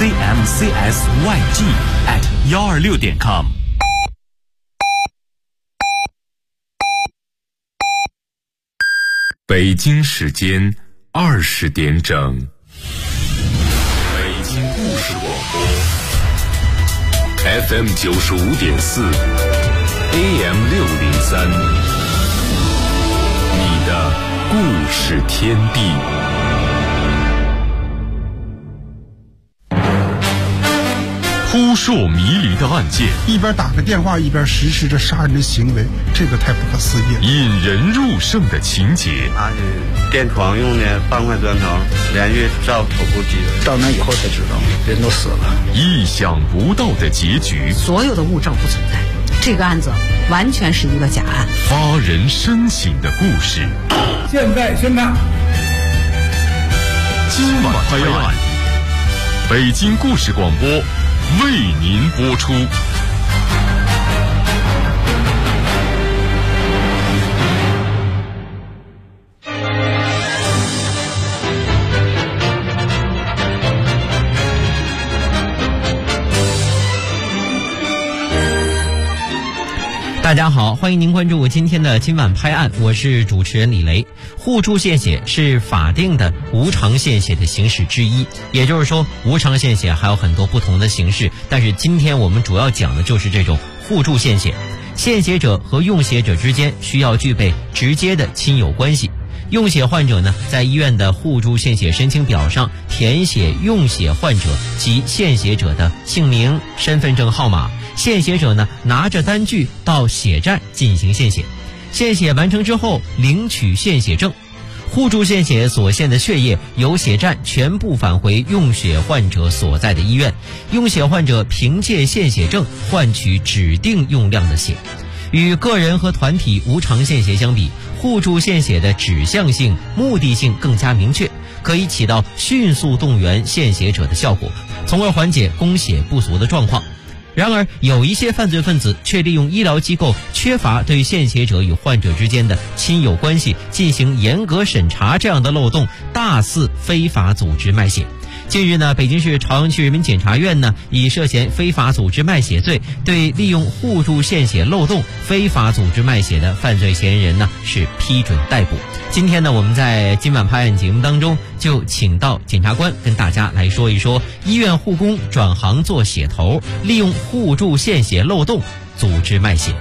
cmcsyg@126.com。 北京时间20点整，北京故事广播 FM 95.4 AM 603，你的故事天地。扑朔迷离的案件， 一边打个电话一边实施着杀人的行为，这个太不可思议了。 引人入胜的情节， 拿着电床用的半块砖头连续照头部击， 到那以后才知道人都死了。 意想不到的结局， 所有的物证不存在，这个案子完全是一个假案。 发人深省的故事， 现在宣判， 今晚拍案，北京故事广播为您播出。 大家好，欢迎您关注今天的今晚拍案，我是主持人李雷。互助献血是法定的无偿献血的形式之一，也就是说无偿献血还有很多不同的形式，但是今天我们主要讲的就是这种互助献血。献血者和用血者之间需要具备直接的亲友关系。用血患者呢，在医院的互助献血申请表上填写用血患者及献血者的姓名、身份证号码。献血者呢，拿着单据到血站进行献血，献血完成之后领取献血证。互助献血所献的血液由血站全部返回用血患者所在的医院，用血患者凭借献血证换取指定用量的血。与个人和团体无偿献血相比，互助献血的指向性、目的性更加明确，可以起到迅速动员献血者的效果，从而缓解供血不足的状况。然而，有一些犯罪分子却利用医疗机构缺乏对献血者与患者之间的亲友关系进行严格审查这样的漏洞，大肆非法组织卖血。近日呢，北京市朝阳区人民检察院呢，以涉嫌非法组织卖血罪，对利用互助献血漏洞非法组织卖血的犯罪嫌疑人呢，是批准逮捕。今天呢，我们在今晚拍案节目当中就请到检察官跟大家来说一说医院护工转行做血头，利用互助献血漏洞组织卖血。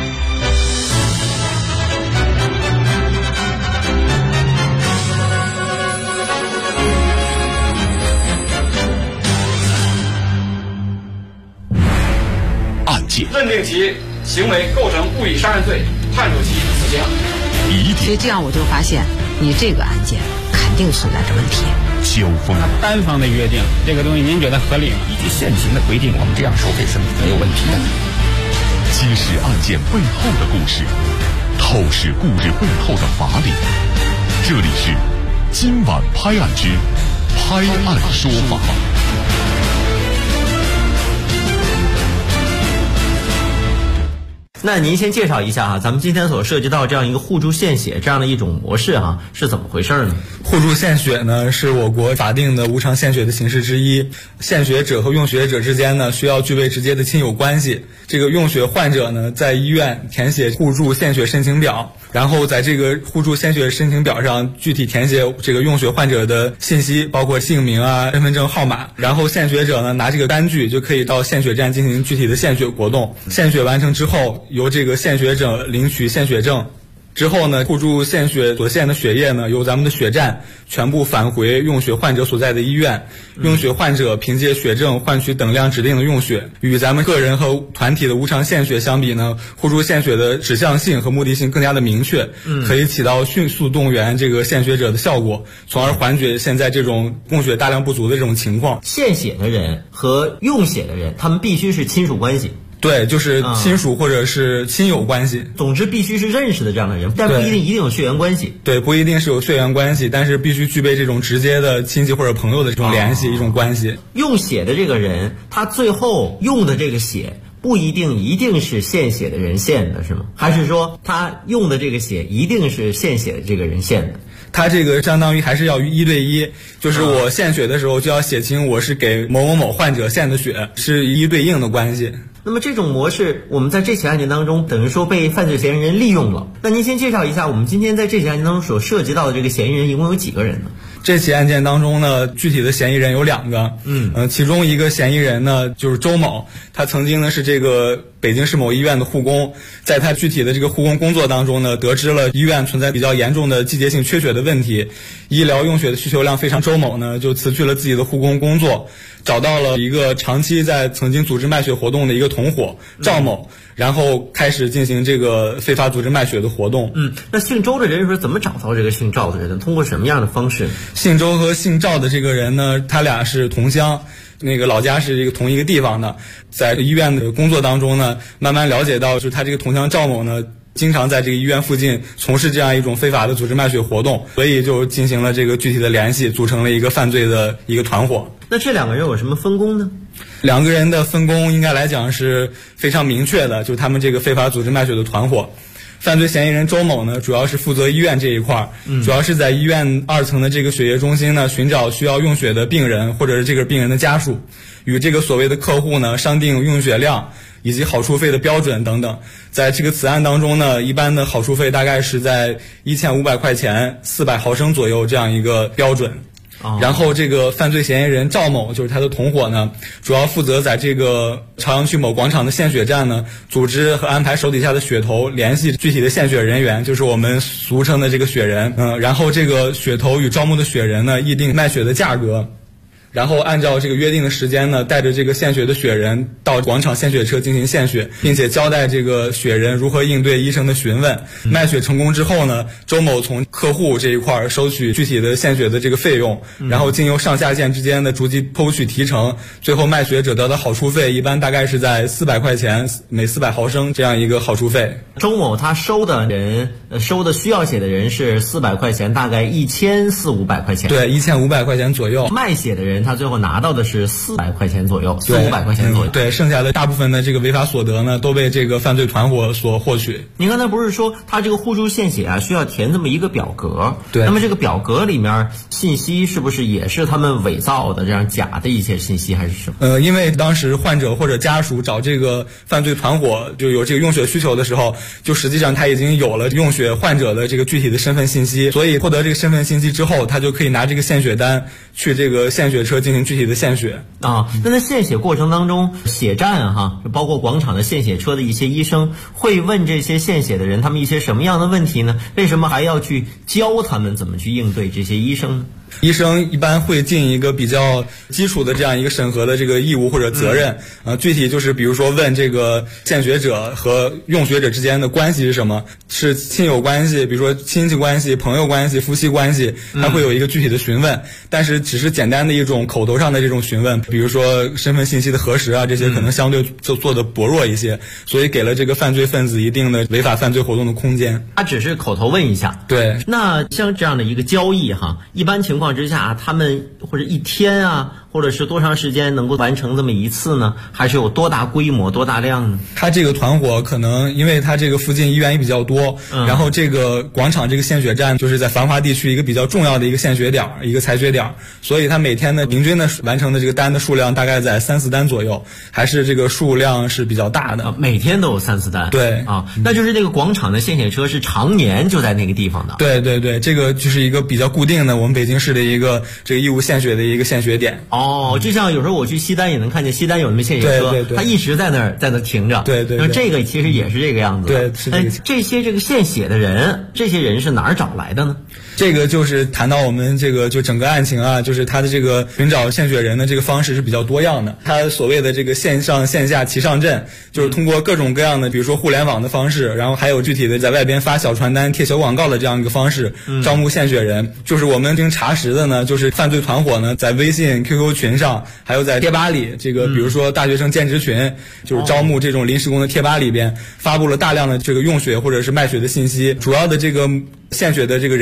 认定其行为构成故意杀人罪，判处其死刑。 所以这样我就发现，你这个案件肯定存在着问题。 交锋， 单方的约定这个东西，您觉得合理吗？ 依据现行的规定，我们这样收费是没有问题的。 揭示案件背后的故事，透视故事背后的法理。这里是今晚拍案之拍案说法。 那您先介绍一下咱们今天所涉及到这样一个互助献血这样的一种模式是怎么回事呢？ 互助献血呢，是我国法定的无偿献血的形式之一。献血者和用血者之间呢，需要具备直接的亲友关系。这个用血患者呢，在医院填写互助献血申请表，然后在这个互助献血申请表上具体填写这个用血患者的信息，包括姓名身份证号码。然后献血者呢，拿这个单据就可以到献血站进行具体的献血活动。献血完成之后，由这个献血者领取献血证。之后呢，互助献血所献的血液呢，由咱们的血站全部返回用血患者所在的医院。用血患者凭借血证换取等量指定的用血。与咱们个人和团体的无偿献血相比呢，互助献血的指向性和目的性更加的明确，可以起到迅速动员这个献血者的效果，从而缓解现在这种供血大量不足的这种情况。 献血的人和用血的人，他们必须是亲属关系。 对，就是亲属或者是亲友关系。 总之必须是认识的这样的人，但不一定有血缘关系。 对，不一定是有血缘关系，但是必须具备这种直接的亲戚或者朋友的这种联系，一种关系。 用血的这个人，他最后用的这个血不一定是献血的人献的，是吗？还是说他用的这个血一定是献血的这个人献的？ 它这个相当于还是要1对1，就是我献血的时候就要写清我是给某某某患者献的血，是一对应的关系。 那么这种模式，我们在这起案件当中，等于说被犯罪嫌疑人利用了。那您先介绍一下，我们今天在这起案件当中所涉及到的这个嫌疑人一共有几个人呢？ 这起案件当中呢，具体的嫌疑人有2个，其中一个嫌疑人呢就是周某，他曾经呢是这个北京市某医院的护工，在他具体的这个护工工作当中呢，得知了医院存在比较严重的季节性缺血的问题，医疗用血的需求量非常，周某呢就辞去了自己的护工工作，找到了一个长期在曾经组织卖血活动的一个同伙赵某，然后开始进行这个非法组织卖血的活动。 那姓周的人是怎么找到这个姓赵的人呢？通过什么样的方式？ 姓周和姓赵的这个人呢，他俩是同乡，那个老家是这个同一个地方的，在医院的工作当中呢，慢慢了解到，就是他这个同乡赵某呢，经常在这个医院附近从事这样一种非法的组织卖血活动，所以就进行了这个具体的联系，组成了一个犯罪的一个团伙。 那这2个人有什么分工呢 ？2个人的分工应该来讲是非常明确的，就是他们这个非法组织卖血的团伙。犯罪嫌疑人周某呢，主要是负责医院这一块，主要是在医院2层的这个血液中心呢，寻找需要用血的病人或者是这个病人的家属，与这个所谓的客户呢商定用血量以及好处费的标准等等。在这个此案当中呢，一般的好处费大概是在1500块钱400毫升左右这样一个标准。然后这个犯罪嫌疑人赵某，就是他的同伙呢，主要负责在这个朝阳区某广场的献血站呢，组织和安排手底下的血头联系具体的献血人员，就是我们俗称的这个血人。然后这个血头与招募的血人呢，议定卖血的价格。然后按照这个约定的时间呢，带着这个献血的血人到广场献血车进行献血，并且交代这个血人如何应对医生的询问。卖血成功之后呢，周某从客户这一块收取具体的献血的这个费用，然后经由上下线之间的逐级抽取提成，最后卖血者得到好处费一般大概是在400块钱每400毫升这样一个好处费。 周某他收的需要血的人是400块钱，大概1400-500块钱。 对，1500块钱左右。 卖血的人他最后拿到的是400块钱左右，400-500块钱左右。 对，剩下的大部分的这个违法所得呢，都被这个犯罪团伙所获取。 您刚才不是说他这个互助献血啊，需要填这么一个表格？ 对。 那么这个表格里面信息是不是也是他们伪造的这样假的一些信息，还是什么？ 因为当时患者或者家属找这个犯罪团伙就有这个用血需求的时候，就实际上他已经有了用血患者的这个具体的身份信息，所以获得这个身份信息之后，他就可以拿这个献血单去这个献血车进行具体的献血啊。那在献血过程当中，血站包括广场的献血车的一些医生会问这些献血的人他们一些什么样的问题呢？为什么还要去教他们怎么去应对这些医生呢？ 医生一般会尽一个比较基础的这样一个审核的这个义务或者责任，具体就是比如说问这个献血者和用血者之间的关系是什么，是亲友关系，比如说亲戚关系、朋友关系、夫妻关系，他会有一个具体的询问，但是只是简单的一种口头上的这种询问，比如说身份信息的核实啊，这些可能相对做的薄弱一些，所以给了这个犯罪分子一定的违法犯罪活动的空间。 他只是口头问一下。 对。 那像这样的一个交易一般情况之下，他们或者一天或者是多长时间能够完成这么一次呢？还是有多大规模、多大量呢？ 他这个团伙可能因为他这个附近医院也比较多，然后这个广场这个献血站就是在繁华地区一个比较重要的一个献血点、一个采血点，所以他每天的平均的完成的这个单的数量大概在3-4单左右，还是这个数量是比较大的。 每天都有3-4单。 对那就是这个广场的献血车是常年就在那个地方的。 对对对，这个就是一个比较固定的我们北京市的一个这个义务献血的一个献血点。 就像有时候我去西单也能看见西单有那么献血车， 对对对， 它一直在那儿停着。 对对对， 那这个其实也是这个样子。 对，是这个。 这些这个献血的人，这些人是哪儿找来的呢？ 这个就是谈到我们这个就整个案情就是他的这个寻找献血人的这个方式是比较多样的。他所谓的这个线上线下齐上阵，就是通过各种各样的，比如说互联网的方式，然后还有具体的在外边发小传单、贴小广告的这样一个方式，招募献血人。就是我们经查实的呢，就是犯罪团伙呢在微信、QQ 群上，还有在贴吧里，这个比如说大学生兼职群，就是招募这种临时工的贴吧里边发布了大量的这个用血或者是卖血的信息。主要的这个献血的这个人群呢，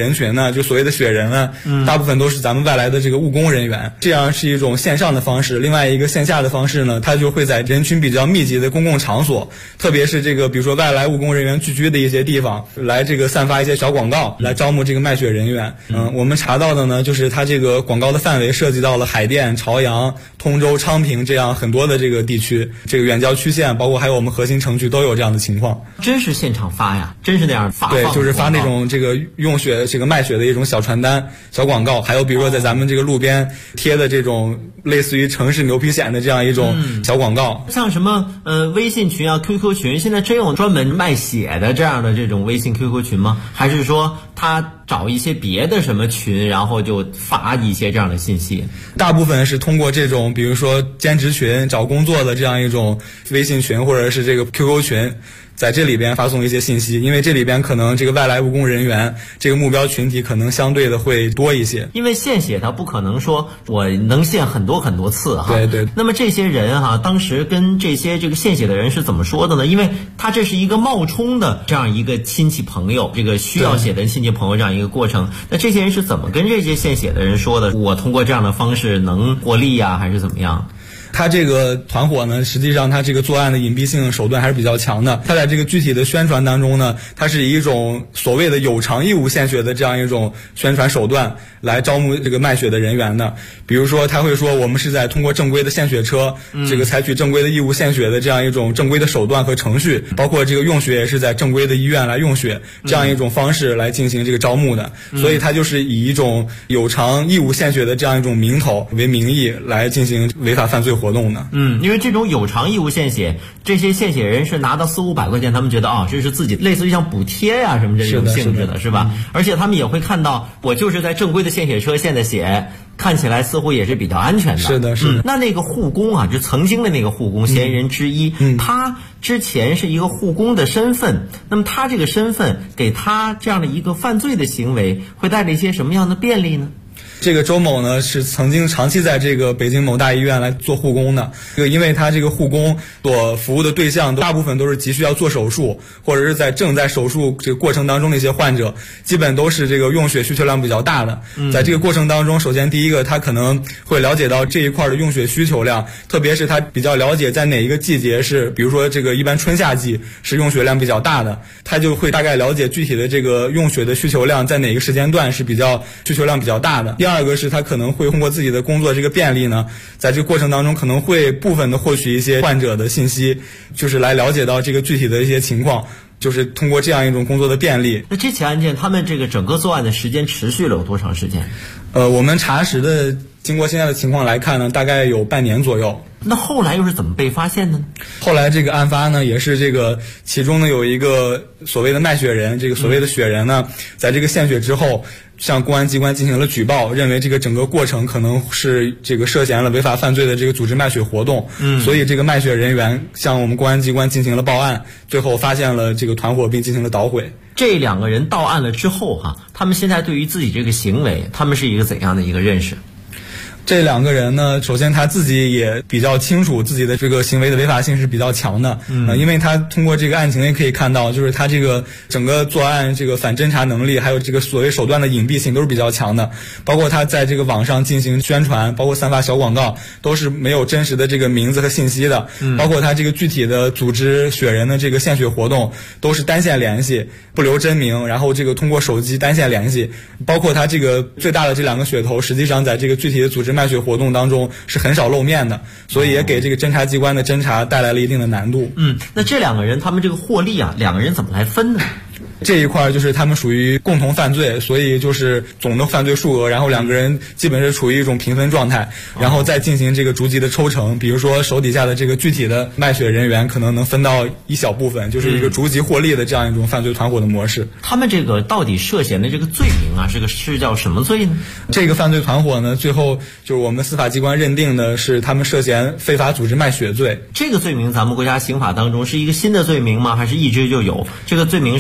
啊，就所谓的血人啊，大部分都是咱们外来的这个务工人员。这样是一种线上的方式。另外一个线下的方式呢，它就会在人群比较密集的公共场所，特别是这个比如说外来务工人员聚居的一些地方，来这个散发一些小广告，来招募这个卖血人员。我们查到的呢，就是它这个广告的范围涉及到了海淀、朝阳、通州、昌平这样很多的这个地区，这个远郊区县，包括还有我们核心城区都有这样的情况。 真是现场发呀，真是那样发。 对，就是发那种这个用血这个卖血的一种小传单、小广告，还有比如说在咱们这个路边贴的这种类似于城市牛皮癣的这样一种小广告。 像什么微信群啊、QQ 群，现在真有专门卖血的这样的这种微信 QQ 群吗？还是说他找一些别的什么群，然后就发一些这样的信息？ 大部分是通过这种比如说兼职群、找工作的这样一种微信群或者是这个 QQ 群，在这里边发送一些信息，因为这里边可能这个外来务工人员这个目标群体可能相对的会多一些。 因为献血它不可能说我能献很多很多次哈。 对对。 那么这些人哈，当时跟这些这个献血的人是怎么说的呢？因为他这是一个冒充的这样一个亲戚朋友，这个需要血的亲戚朋友这样一个过程。那这些人是怎么跟这些献血的人说的？我通过这样的方式能获利呀，还是怎么样？ 他这个团伙呢，实际上他这个作案的隐蔽性手段还是比较强的。他在这个具体的宣传当中呢，他是以一种所谓的有偿义务献血的这样一种宣传手段来招募这个卖血的人员的。比如说他会说我们是在通过正规的献血车，这个采取正规的义务献血的这样一种正规的手段和程序，包括这个用血也是在正规的医院来用血，这样一种方式来进行这个招募的。所以他就是以一种有偿义务献血的这样一种名头为名义来进行违法犯罪活动的。 因为这种有偿义务献血，这些献血人是拿到400-500块钱，他们觉得这是自己类似于像补贴呀什么这种性质的，是吧？而且他们也会看到，我就是在正规的献血车献的血，看起来似乎也是比较安全的。 是的，是的。 那个护工啊，就曾经的那个护工嫌疑人之一，他之前是一个护工的身份，那么他这个身份给他这样的一个犯罪的行为，会带来一些什么样的便利呢？ 这个周某呢是曾经长期在这个北京某大医院来做护工的，因为他这个护工所服务的对象大部分都是急需要做手术或者是正在手术这个过程当中的一些患者，基本都是这个用血需求量比较大的。在这个过程当中，首先第一个他可能会了解到这一块的用血需求量，特别是他比较了解在哪一个季节是，比如说这个一般春夏季是用血量比较大的，他就会大概了解具体的这个用血的需求量在哪个时间段是需求量比较大的。第二个是他可能会通过自己的工作这个便利呢，在这个过程当中可能会部分的获取一些患者的信息，就是来了解到这个具体的一些情况，就是通过这样一种工作的便利。 那这起案件他们这个整个作案的时间持续了有多长时间？ 我们查实的经过现在的情况来看呢，大概有半年左右。 那后来又是怎么被发现的呢？ 后来这个案发呢，也是这个其中呢有一个所谓的卖血人，这个所谓的血人呢，在这个献血之后，向公安机关进行了举报，认为这个整个过程可能是这个涉嫌了违法犯罪的这个组织卖血活动。所以这个卖血人员向我们公安机关进行了报案，最后发现了这个团伙并进行了捣毁。 这2个人到案了之后他们现在对于自己这个行为，他们是一个怎样的一个认识？ 这2个人呢，首先他自己也比较清楚自己的这个行为的违法性是比较强的，因为他通过这个案情也可以看到，就是他这个整个作案这个反侦查能力，还有这个所谓手段的隐蔽性都是比较强的，包括他在这个网上进行宣传，包括散发小广告，都是没有真实的这个名字和信息的，包括他这个具体的组织血人的这个献血活动都是单线联系，不留真名，然后这个通过手机单线联系，包括他这个最大的这2个血头，实际上在这个具体的组织卖血活动当中是很少露面的，所以也给这个侦查机关的侦查带来了一定的难度。 那这2个人他们这个获利2个人怎么来分呢？ 这一块就是他们属于共同犯罪，所以就是总的犯罪数额，然后2个人基本是处于一种平分状态，然后再进行这个逐级的抽成。比如说手底下的这个具体的卖血人员可能能分到一小部分，就是一个逐级获利的这样一种犯罪团伙的模式。 他们这个到底涉嫌的这个罪名是叫什么罪呢？ 这个犯罪团伙呢，最后就是我们司法机关认定的是他们涉嫌非法组织卖血罪。 这个罪名咱们国家刑法当中是一个新的罪名吗？还是一直就有？这个罪名是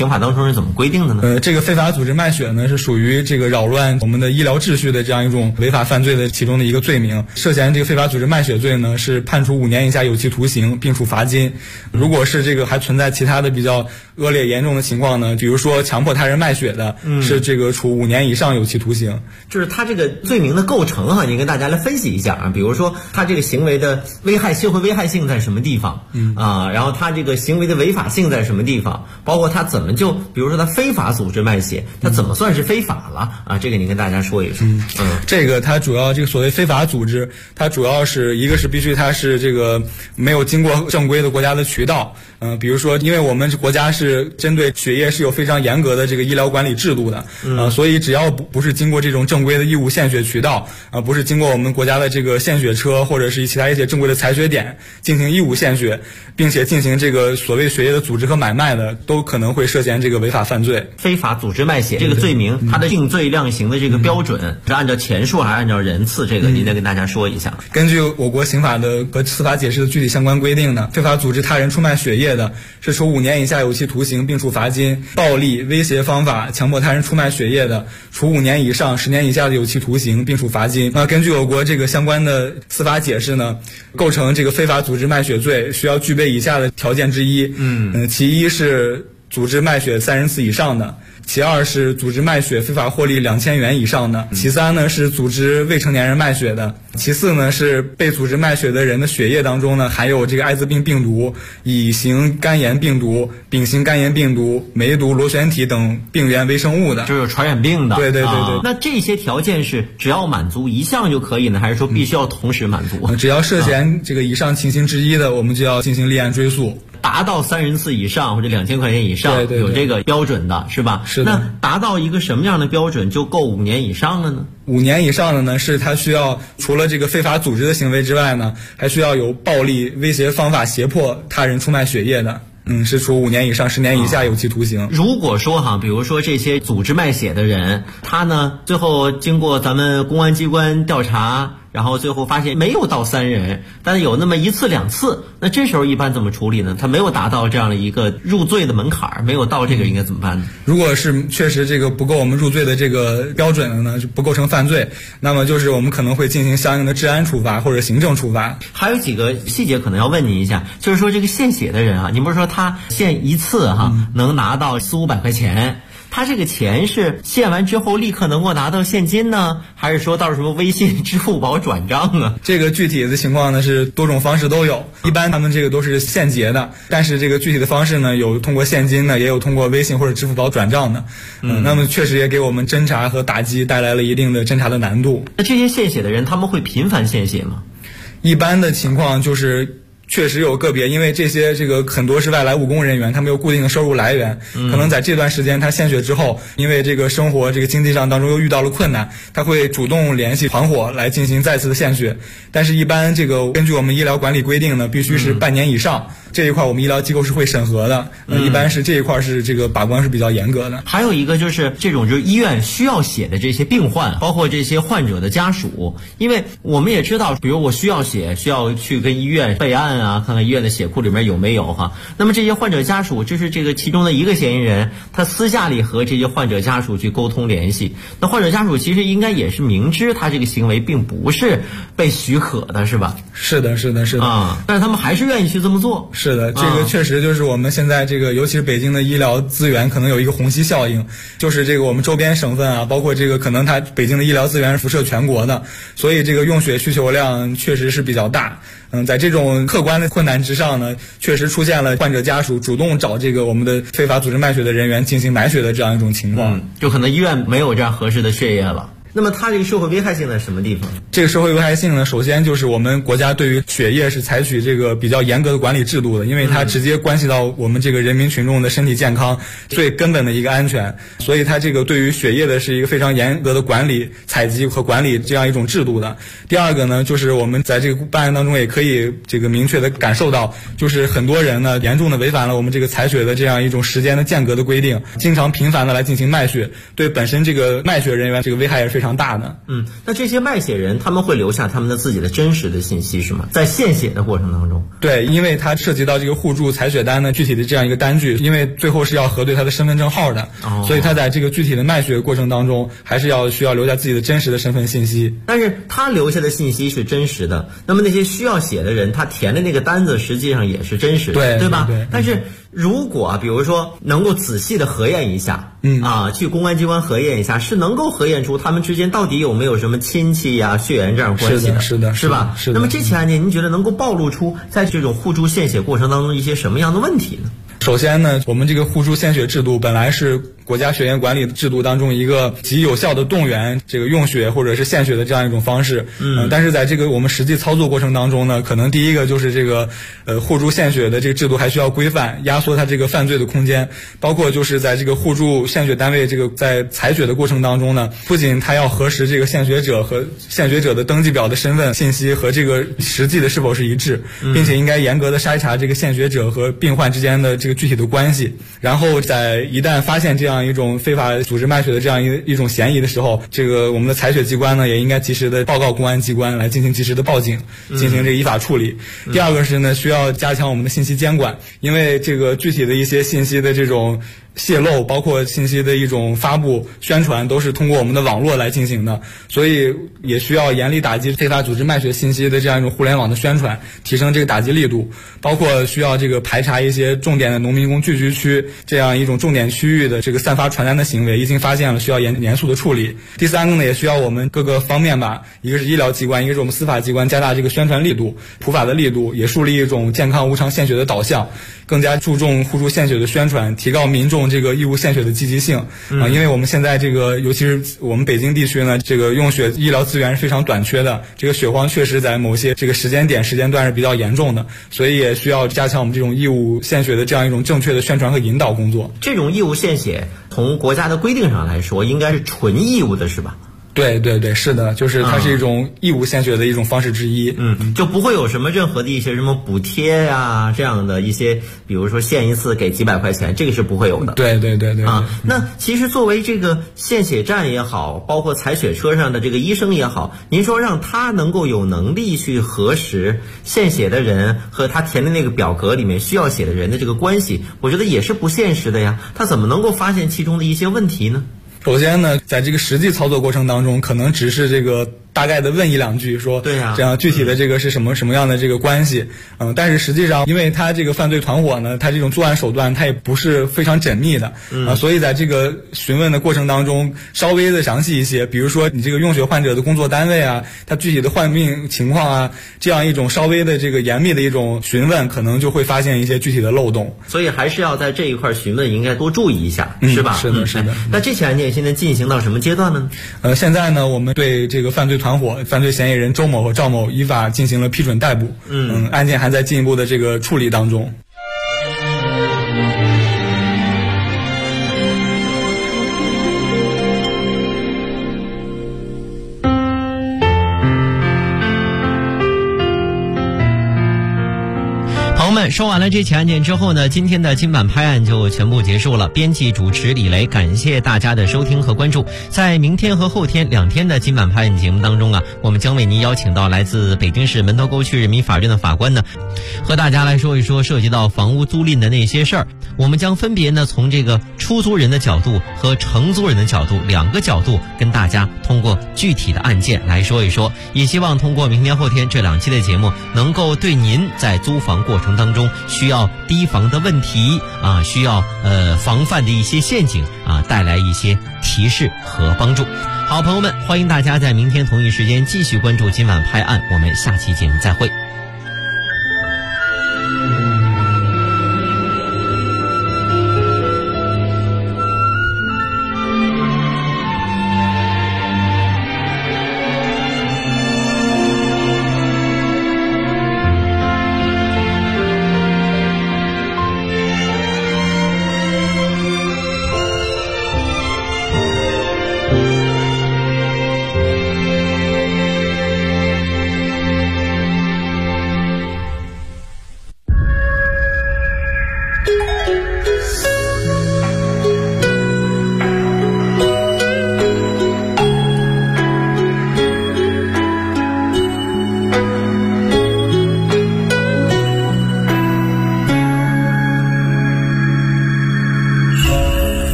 刑法当中是怎么规定的呢？ 这个非法组织卖血呢，是属于这个扰乱我们的医疗秩序的这样一种违法犯罪的其中的一个罪名。涉嫌这个非法组织卖血罪呢，是判处5年以下有期徒刑，并处罚金。如果是这个还存在其他的比较恶劣严重的情况呢，比如说强迫他人卖血的，是这个处5年以上有期徒刑。 就是他这个罪名的构成哈，你跟大家来分析一下啊。比如说他这个行为的社会危害性在什么地方然后他这个行为的违法性在什么地方，包括他怎么就比如说他非法组织卖血，他怎么算是非法了啊？这个你跟大家说一说。 这个它主要这个所谓非法组织，它主要是一个是必须它是这个没有经过正规的国家的渠道，比如说因为我们国家是针对血液是有非常严格的这个医疗管理制度的，所以只要不是经过这种正规的义务献血渠道，不是经过我们国家的这个献血车或者是其他一些正规的采血点进行义务献血，并且进行这个所谓血液的组织和买卖的，都可能会涉嫌这个违法犯罪。 非法组织卖血这个罪名，它的定罪量刑的这个标准是按照钱数还是按照人次？这个您再跟大家说一下。 根据我国刑法的和司法解释的具体相关规定呢，非法组织他人出卖血液的，是处5年以下有期徒刑，并处罚金；暴力、威胁方法强迫他人出卖血液的，处5年以上10年以下的有期徒刑，并处罚金。根据我国这个相关的司法解释呢，构成这个非法组织卖血罪，需要具备以下的条件之一。其一是组织卖血3人次以上的，其二是组织卖血非法获利2000元以上的，其三呢是组织未成年人卖血的，其四呢是被组织卖血的人的血液当中呢含有这个艾滋病病毒、乙型肝炎病毒、丙型肝炎病毒、梅毒螺旋体等病原微生物的， 就是有传染病的。 对。 那这些条件是只要满足一项就可以呢，还是说必须要同时满足？ 只要涉嫌这个以上情形之一的，我们就要进行立案追诉。 达到3人次以上或者2000块钱以上， 对有这个标准的是吧？ 是的。 那达到一个什么样的标准就够5年以上了呢 ？5年以上的呢，是他需要除了这个非法组织的行为之外呢，还需要有暴力、威胁方法胁迫他人出卖血液的。是处5年以上10年以下有期徒刑。 如果说比如说这些组织卖血的人，他呢最后经过咱们公安机关调查，然后最后发现没有到3人，但是有那么1次2次，那这时候一般怎么处理呢？他没有达到这样的一个入罪的门槛，没有到这个应该怎么办呢？ 如果是确实这个不够我们入罪的这个标准的呢，就不构成犯罪，那么就是我们可能会进行相应的治安处罚或者行政处罚。 还有几个细节可能要问您一下，就是说这个献血的人您不是说他献1次能拿到400-500块钱，他这个钱是献完之后立刻能够拿到现金呢，还是说到什么微信、支付宝转账啊？ 这个具体的情况呢是多种方式都有，一般他们这个都是现结的，但是这个具体的方式呢有通过现金的，也有通过微信或者支付宝转账的。那么确实也给我们侦查和打击带来了一定的侦查的难度。 那这些献血的人他们会频繁献血吗？ 一般的情况就是确实有个别，因为这个很多是外来务工人员，他们有固定的收入来源，可能在这段时间他献血之后，因为这个生活这个经济上当中又遇到了困难，他会主动联系团伙来进行再次的献血。但是一般这个根据我们医疗管理规定呢，必须是半年以上，这一块我们医疗机构是会审核的，一般是这一块是这个把关是比较严格的。 还有一个就是这种就是医院需要血的这些病患，包括这些患者的家属，因为我们也知道，比如我需要血，需要去跟医院备案看看医院的血库里面有没有那么这些患者家属就是这个其中的一个嫌疑人，他私下里和这些患者家属去沟通联系，那患者家属其实应该也是明知他这个行为并不是被许可的，是吧？ 是的但是他们还是愿意去这么做。 是的，这个确实就是我们现在这个尤其是北京的医疗资源可能有一个虹吸效应，就是这个我们周边省份包括这个可能它北京的医疗资源是辐射全国的，所以这个用血需求量确实是比较大。在这种客观的困难之上呢，确实出现了患者家属主动找这个我们的非法组织卖血的人员进行买血的这样一种情况。 就可能医院没有这样合适的血液了。那么它这个社会危害性在什么地方？ 这个社会危害性呢，首先就是我们国家对于血液是采取这个比较严格的管理制度的，因为它直接关系到我们这个人民群众的身体健康最根本的一个安全，所以它这个对于血液的是一个非常严格的管理、采集和管理这样一种制度的。第二个呢，就是我们在这个办案当中也可以这个明确的感受到，就是很多人呢严重的违反了我们这个采血的这样一种时间的间隔的规定，经常频繁的来进行卖血，对本身这个卖血人员这个危害也是非常大的。 那这些卖血人他们会留下他们的自己的真实的信息是吗？在献血的过程当中？ 对，因为它涉及到这个互助采血单的具体的这样一个单据，因为最后是要核对他的身份证号的，所以他在这个具体的卖血过程当中还是需要留下自己的真实的身份信息。 但是他留下的信息是真实的，那么那些需要血的人他填的那个单子实际上也是真实的，对吧？对。但是如果比如说能够仔细的核验一下，去公安机关核验一下，是能够核验出他们之间到底有没有什么亲戚呀、血缘这样关系的，是吧？那么这起案件您觉得能够暴露出在这种互助献血过程当中一些什么样的问题呢？ 首先呢，我们这个互助献血制度本来是国家血液管理制度当中一个极有效的动员这个用血或者是献血的这样一种方式。但是在这个我们实际操作过程当中呢，可能第一个就是这个互助献血的这个制度还需要规范，压缩它这个犯罪的空间。包括就是在这个互助献血单位这个在采血的过程当中呢，不仅它要核实这个献血者和献血者的登记表的身份信息和这个实际的是否是一致，并且应该严格的筛查这个献血者和病患之间的这个具体的关系。然后在一旦发现这样一种非法组织卖血的这样一种嫌疑的时候，这个我们的采血机关呢也应该及时的报告公安机关来进行及时的报警，进行这个依法处理。第二个是呢，需要加强我们的信息监管，因为这个具体的一些信息的这种泄露，包括信息的一种发布宣传都是通过我们的网络来进行的，所以也需要严厉打击非法组织卖血信息的这样一种互联网的宣传，提升这个打击力度。包括需要这个排查一些重点的农民工聚居区这样一种重点区域的这个散发传单的行为，一经发现了需要严肃的处理。第三个呢，也需要我们各个方面吧，一个是医疗机关，一个是我们司法机关加大这个宣传力度、普法的力度，也树立一种健康无偿献血的导向，更加注重互助献血的宣传，提高民众这个义务献血的积极性因为我们现在这个尤其是我们北京地区呢，这个用血医疗资源是非常短缺的，这个血荒确实在某些这个时间段是比较严重的，所以也需要加强我们这种义务献血的这样一种正确的宣传和引导工作。 这种义务献血从国家的规定上来说应该是纯义务的是吧？ 对，是的，就是它是一种义务献血的一种方式之一。 就不会有什么任何的一些什么补贴呀这样的一些，比如说献一次给几百块钱，这个是不会有的。 对。 那其实作为这个献血站也好，包括采血车上的这个医生也好，您说让他能够有能力去核实献血的人和他填的那个表格里面需要血的人的这个关系，我觉得也是不现实的呀。他怎么能够发现其中的一些问题呢？ 首先呢，在这个实际操作过程当中，可能只是这个大概的问一两句，说对呀，这样具体的这个是什么样的这个关系，但是实际上，因为他这个犯罪团伙呢，他这种作案手段，他也不是非常缜密的，所以在这个询问的过程当中，稍微的详细一些，比如说你这个用血患者的工作单位啊，他具体的患病情况啊，这样一种稍微的这个严密的一种询问，可能就会发现一些具体的漏洞。 所以还是要在这一块询问，应该多注意一下，是吧？ 是的。 那这起案件现在进行到什么阶段呢？ 现在呢，我们对这个犯罪团伙、犯罪嫌疑人周某和赵某依法进行了批准逮捕。案件还在进一步的这个处理当中。 说完了这起案件之后呢，今天的今晚拍案就全部结束了。编辑主持李雷，感谢大家的收听和关注。在明天和后天2天的今晚拍案节目当中啊，我们将为您邀请到来自北京市门头沟区人民法院的法官呢，和大家来说一说涉及到房屋租赁的那些事儿。我们将分别呢从这个出租人的角度和承租人的角度2个角度跟大家通过具体的案件来说一说，也希望通过明天后天这2期的节目，能够对您在租房过程当中需要提防的问题啊，需要防范的一些陷阱啊，带来一些提示和帮助。好，朋友们，欢迎大家在明天同一时间继续关注今晚拍案，我们下期节目再会。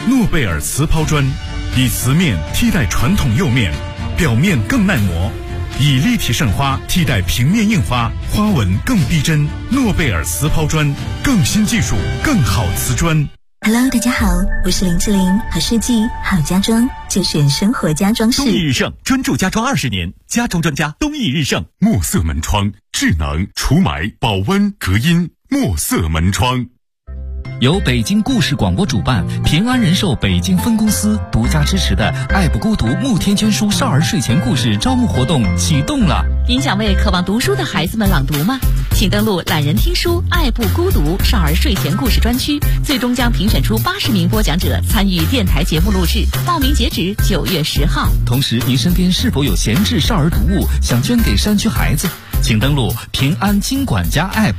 诺贝尔瓷抛砖，以瓷面替代传统釉面，表面更耐磨，以立体渗花替代平面印花，花纹更逼真。诺贝尔瓷抛砖，更新技术，更好瓷砖。 Hello， 大家好，我是林志玲，好设计好家装就选生活家装饰。 东义日盛专注家装20年，家装专家东义日盛。 墨色门窗，智能除霾、保温、隔音。墨色门窗。 由北京故事广播主办，平安人寿北京分公司独家支持的爱不孤独慕天娟书少儿睡前故事招募活动启动了。 您想为渴望读书的孩子们朗读吗？请登录懒人听书爱不孤独少儿睡前故事专区，最终将评选出80名播讲者参与电台节目录制，报名截止9月10号。 同时，您身边是否有闲置少儿读物想捐给山区孩子？请登录平安金管家 App。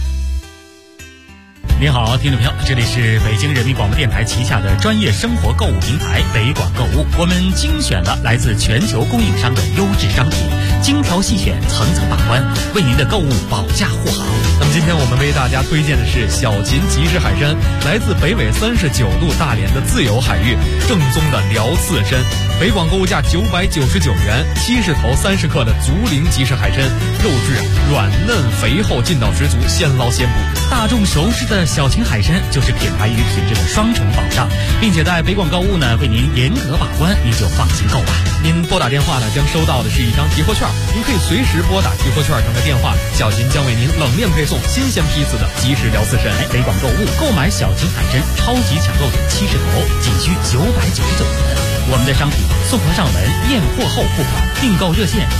您好，听众朋友，这里是北京人民广播电台旗下的专业生活购物平台北广购物，我们精选了来自全球供应商的优质商品，精挑细选，层层把关，为您的购物保驾护航。 那么今天我们为大家推荐的是小秦即食海参，来自北纬39度大连的自由海域，正宗的辽刺参。北广购物价999元，70头30克的竹鳞即食海参，肉质软嫩肥厚，劲道十足，现捞现补。 大众熟知的小秦海参就是品牌与品质的双重保障，并且在北广购物呢为您严格把关，您就放心购买。 您拨打电话呢将收到的是一张提货券，您可以随时拨打提货券上的电话，小秦将为您冷链配送新鲜批次的即食辽刺参。 北广购物购买小秦海参超级抢购点70头，仅需999元。我们的商品送货上门，验货后付款，订购热线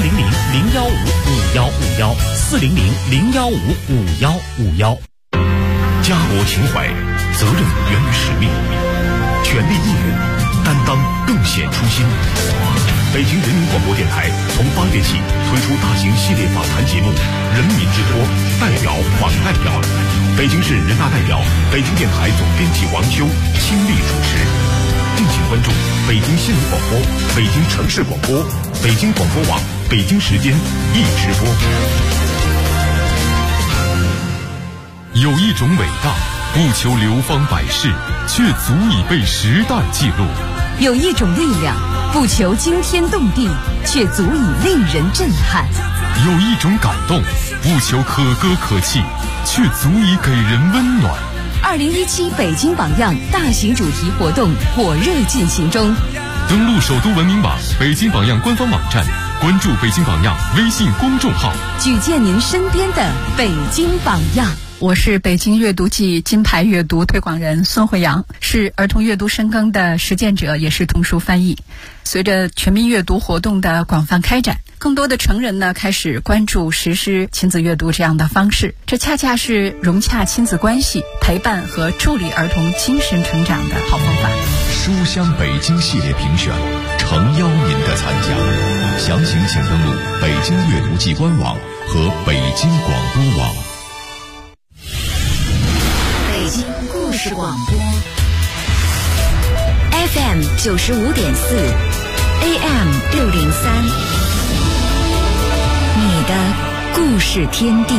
400-015-5151，400-015-5151。 家国情怀，责任源于使命，全力应援，担当更显初心。北京人民广播电台从8月起推出大型系列访谈节目《人民之托》，代表访代表，北京市人大代表、北京电台总编辑王秋亲力主持。敬请关注北京新闻广播、北京城市广播、北京广播网、北京时间一直播。有一种伟大，不求流芳百世，却足以被时代记录； 有一种力量，不求惊天动地，却足以令人震撼； 有一种感动，不求可歌可泣，却足以给人温暖。 2017北京榜样大型主题活动火热进行中， 登录首都文明网、北京榜样官方网站，关注北京榜样微信公众号， 举荐您身边的北京榜样。 我是北京阅读季金牌阅读推广人孙慧阳，是儿童阅读深耕的实践者，也是童书翻译。随着全民阅读活动的广泛开展，更多的成人呢开始关注实施亲子阅读这样的方式，这恰恰是融洽亲子关系、陪伴和助力儿童精神成长的好方法。 书香北京系列评选，诚邀您的参加。详情请登录北京阅读季官网和北京广播网。 北京故事广播 FM 95.4 AM 603，你的故事天地。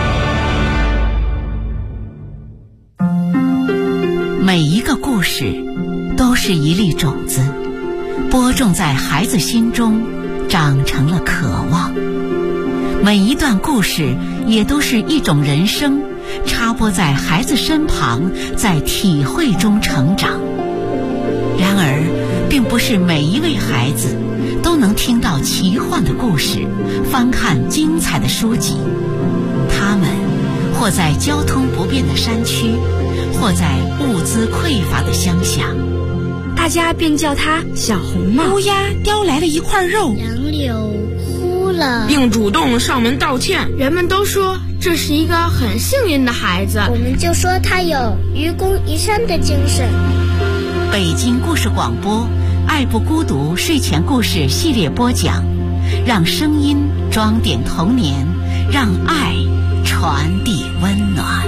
每一个故事都是一粒种子，播种在孩子心中，长成了渴望。每一段故事也都是一种人生，插播在孩子身旁，在体会中成长。然而，并不是每一位孩子都能听到奇幻的故事，翻看精彩的书籍。他们或在交通不便的山区，或在物资匮乏的乡下， 大家便叫他小红帽。 乌鸦叼来了一块肉， 杨柳哭了， 并主动上门道歉。人们都说这是一个很幸运的孩子， 我们就说他有愚公移山的精神。 北京故事广播爱不孤独睡前故事系列播讲，让声音装点童年，让爱传递温暖。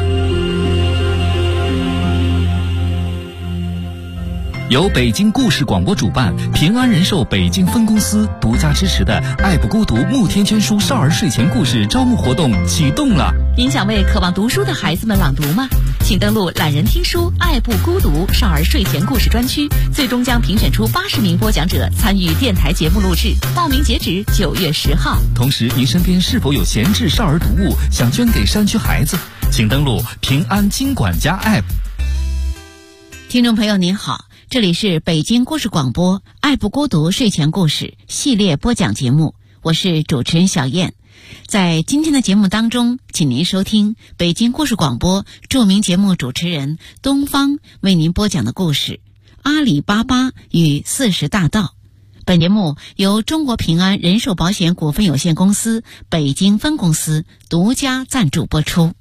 由北京故事广播主办，平安人寿北京分公司独家支持的爱不孤独慕天娟书少儿睡前故事招募活动启动了。 您想为渴望读书的孩子们朗读吗？ 请登录懒人听书爱不孤独少儿睡前故事专区，最终将评选出80名播讲者参与电台节目录制，报名截止9月10号。 同时，您身边是否有闲置少儿读物想捐给山区孩子？请登录平安金管家 App。 听众朋友您好，这里是北京故事广播爱不孤独睡前故事系列播讲节目，我是主持人小燕。在今天的节目当中，请您收听北京故事广播著名节目主持人东方为您播讲的故事《阿里巴巴与40大盗》。本节目由中国平安人寿保险股份有限公司北京分公司独家赞助播出。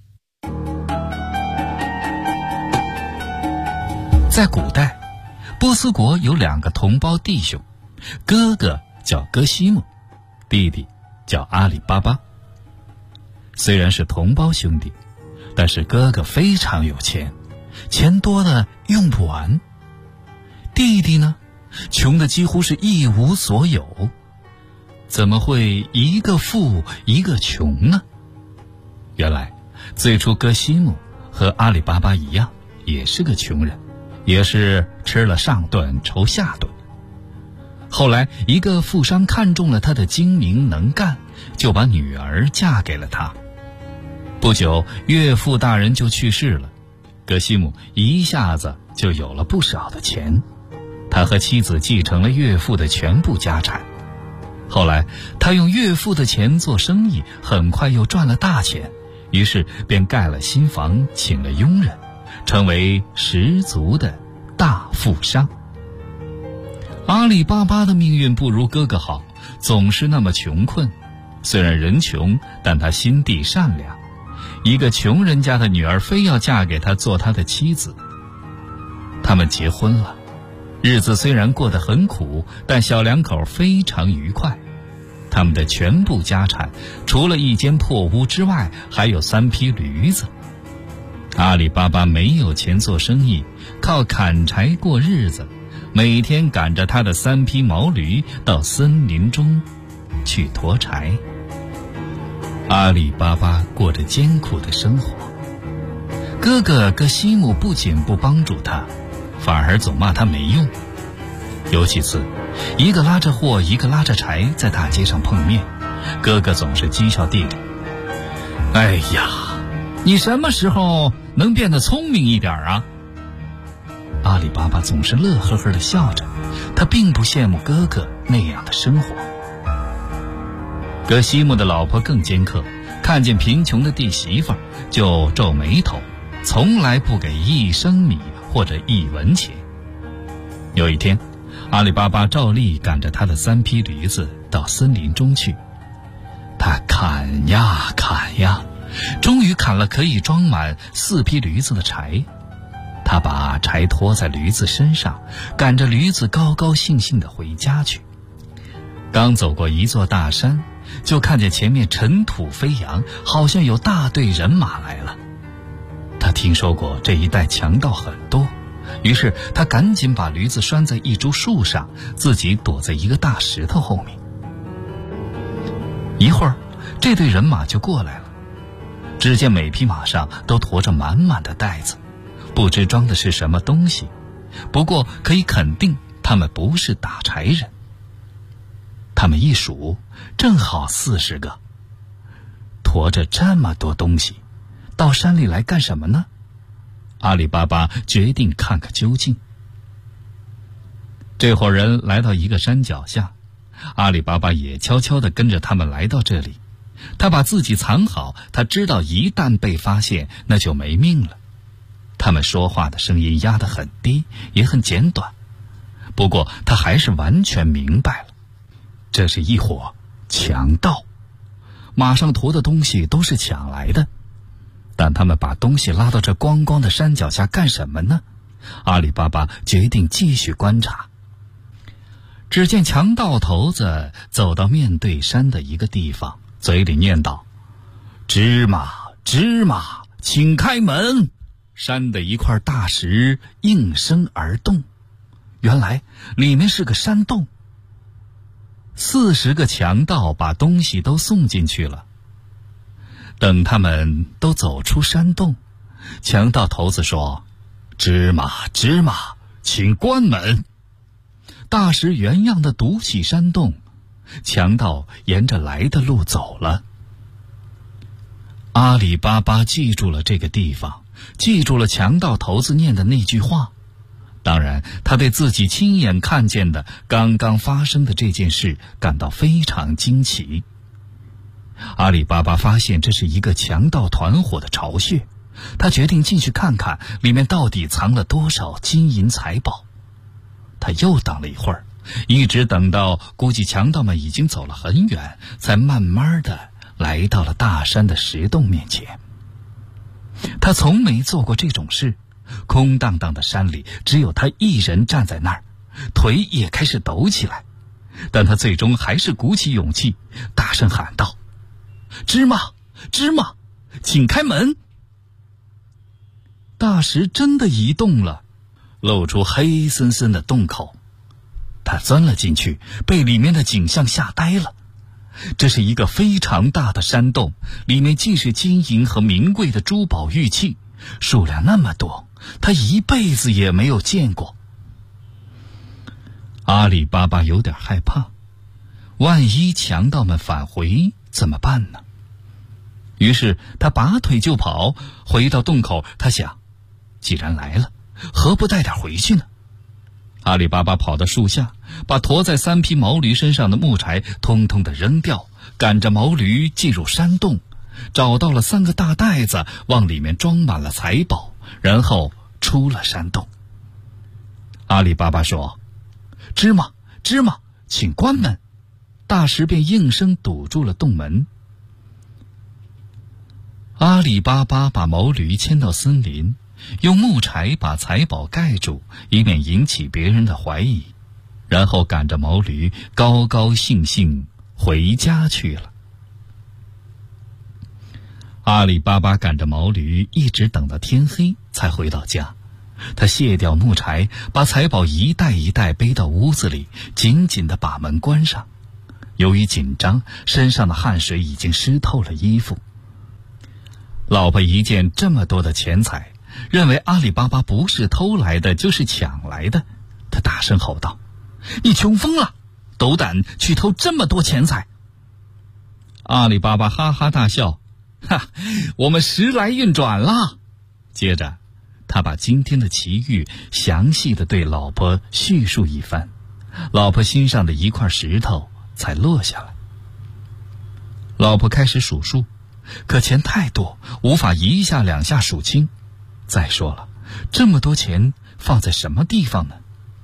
在古代，波斯国有2个同胞弟兄，哥哥叫哥西姆，弟弟叫阿里巴巴。虽然是同胞兄弟，但是哥哥非常有钱，钱多的用不完。弟弟呢，穷的几乎是一无所有。怎么会一个富一个穷呢？原来最初哥西姆和阿里巴巴一样，也是个穷人，也是吃了上顿愁下顿。后来一个富商看中了他的精明能干，就把女儿嫁给了他。不久，岳父大人就去世了，哥西姆一下子就有了不少的钱。他和妻子继承了岳父的全部家产。后来他用岳父的钱做生意，很快又赚了大钱，于是便盖了新房，请了佣人，成为十足的大富商。阿里巴巴的命运不如哥哥好，总是那么穷困。虽然人穷，但他心地善良，一个穷人家的女儿非要嫁给他做他的妻子。他们结婚了，日子虽然过得很苦，但小两口非常愉快。他们的全部家产除了一间破屋之外，还有3匹驴子。阿里巴巴没有钱做生意，靠砍柴过日子，每天赶着他的3匹毛驴到森林中去驮柴。阿里巴巴过着艰苦的生活，哥哥哥西姆不仅不帮助他，反而总骂他没用。有几次，一个拉着货，一个拉着柴，在大街上碰面，哥哥总是讥笑弟弟：“哎呀，你什么时候能变得聪明一点啊？”阿里巴巴总是乐呵呵地笑着，他并不羡慕哥哥那样的生活。哥西姆的老婆更尖刻，看见贫穷的弟媳妇就皱眉头，从来不给1升米或者1文钱。有一天，阿里巴巴照例赶着他的3匹驴子到森林中去。他砍呀砍呀，终于砍了可以装满4匹驴子的柴。他把柴拖在驴子身上，赶着驴子高高兴兴地回家去。刚走过一座大山，就看见前面尘土飞扬，好像有大队人马来了。他听说过这一带强盗很多，于是他赶紧把驴子拴在一株树上，自己躲在一个大石头后面。一会儿，这队人马就过来了。只见每匹马上都驮着满满的袋子，不知装的是什么东西，不过可以肯定他们不是打柴人。他们一数，正好40个。驮着这么多东西，到山里来干什么呢？阿里巴巴决定看个究竟。这伙人来到一个山脚下，阿里巴巴也悄悄地跟着他们来到这里。他把自己藏好，他知道一旦被发现，那就没命了。他们说话的声音压得很低，也很简短，不过他还是完全明白了，这是一伙强盗，马上驮的东西都是抢来的。但他们把东西拉到这光光的山脚下干什么呢？阿里巴巴决定继续观察。只见强盗头子走到面对山的一个地方，嘴里念叨：“芝麻，芝麻，请开门！”山的一块大石应声而动，原来里面是个山洞。40个强盗把东西都送进去了。等他们都走出山洞， 强盗头子说：“芝麻，芝麻，请关门。”大石原样的堵起山洞，强盗沿着来的路走了。阿里巴巴记住了这个地方，记住了强盗头子念的那句话。当然，他对自己亲眼看见的刚刚发生的这件事感到非常惊奇。阿里巴巴发现这是一个强盗团伙的巢穴，他决定进去看看里面到底藏了多少金银财宝。他又等了一会儿，一直等到估计强盗们已经走了很远，才慢慢的来到了大山的石洞面前。他从没做过这种事，空荡荡的山里只有他一人站在那儿，腿也开始抖起来。但他最终还是鼓起勇气，大声喊道：“芝麻，芝麻，请开门！”大石真的移动了，露出黑森森的洞口。他钻了进去，被里面的景象吓呆了。这是一个非常大的山洞，里面尽是金银和名贵的珠宝玉器，数量那么多，他一辈子也没有见过。阿里巴巴有点害怕，万一强盗们返回怎么办呢？于是他拔腿就跑，回到洞口，他想，既然来了，何不带点回去呢？阿里巴巴跑到树下，把驮在3匹毛驴身上的木柴通通的扔掉，赶着毛驴进入山洞，找到了3个大袋子，往里面装满了财宝，然后出了山洞。阿里巴巴说：“芝麻，芝麻，请关门。”大石便应声堵住了洞门。阿里巴巴把毛驴牵到森林，用木柴把财宝盖住，以免引起别人的怀疑，然后赶着毛驴高高兴兴回家去了。阿里巴巴赶着毛驴一直等到天黑才回到家。他卸掉木柴，把财宝一袋一袋背到屋子里，紧紧地把门关上。由于紧张，身上的汗水已经湿透了衣服。老婆一见这么多的钱财，认为阿里巴巴不是偷来的就是抢来的，他大声吼道：“你穷疯了，斗胆去偷这么多钱财！”阿里巴巴哈哈大笑：“哈，我们时来运转了。”接着他把今天的奇遇详细地对老婆叙述一番，老婆心上的一块石头才落下来。老婆开始数数，可钱太多，无法一下两下数清。再说了，这么多钱放在什么地方呢？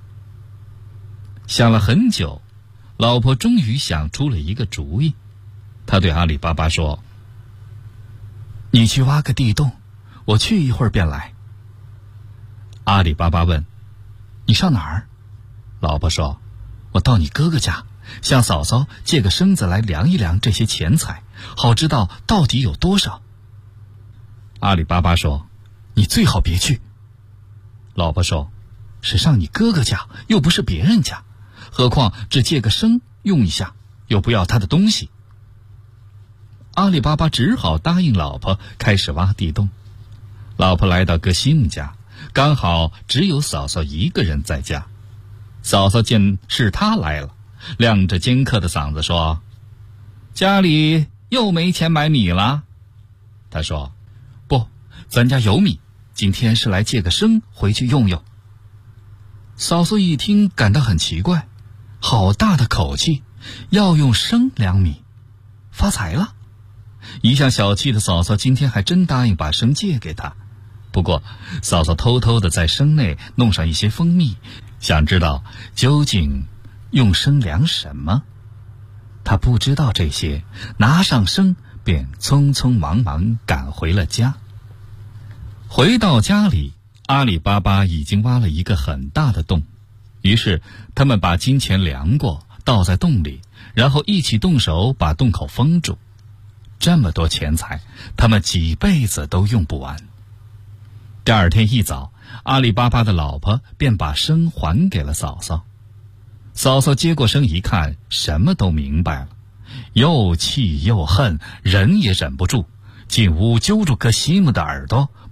想了很久，老婆终于想出了一个主意。她对阿里巴巴说：“你去挖个地洞，我去一会儿便来。”阿里巴巴问：“你上哪儿？”老婆说：“我到你哥哥家，向嫂嫂借个绳子来量一量这些钱财，好知道到底有多少。”阿里巴巴说：“你最好别去。”老婆说：“是上你哥哥家，又不是别人家，何况只借个绳用一下，又不要他的东西。”阿里巴巴只好答应老婆，开始挖地洞。老婆来到哥西姆家，刚好只有嫂嫂一个人在家。嫂嫂见是他来了，亮着尖刻的嗓子说：“家里又没钱买米了？”他说：“不，咱家有米，今天是来借个绳回去用用。”嫂嫂一听感到很奇怪，好大的口气，要用绳量米，发财了。一向小气的嫂嫂今天还真答应把绳借给他。不过嫂嫂偷偷地在绳内弄上一些蜂蜜，想知道究竟用绳量什么。他不知道这些，拿上绳便匆匆忙忙赶回了家。回到家里，阿里巴巴已经挖了一个很大的洞，于是他们把金钱量过，倒在洞里，然后一起动手把洞口封住。这么多钱财，他们几辈子都用不完。第二天一早，阿里巴巴的老婆便把绳还给了嫂嫂。嫂嫂接过绳一看，什么都明白了，又气又恨，忍也忍不住，进屋揪住哥西姆的耳朵，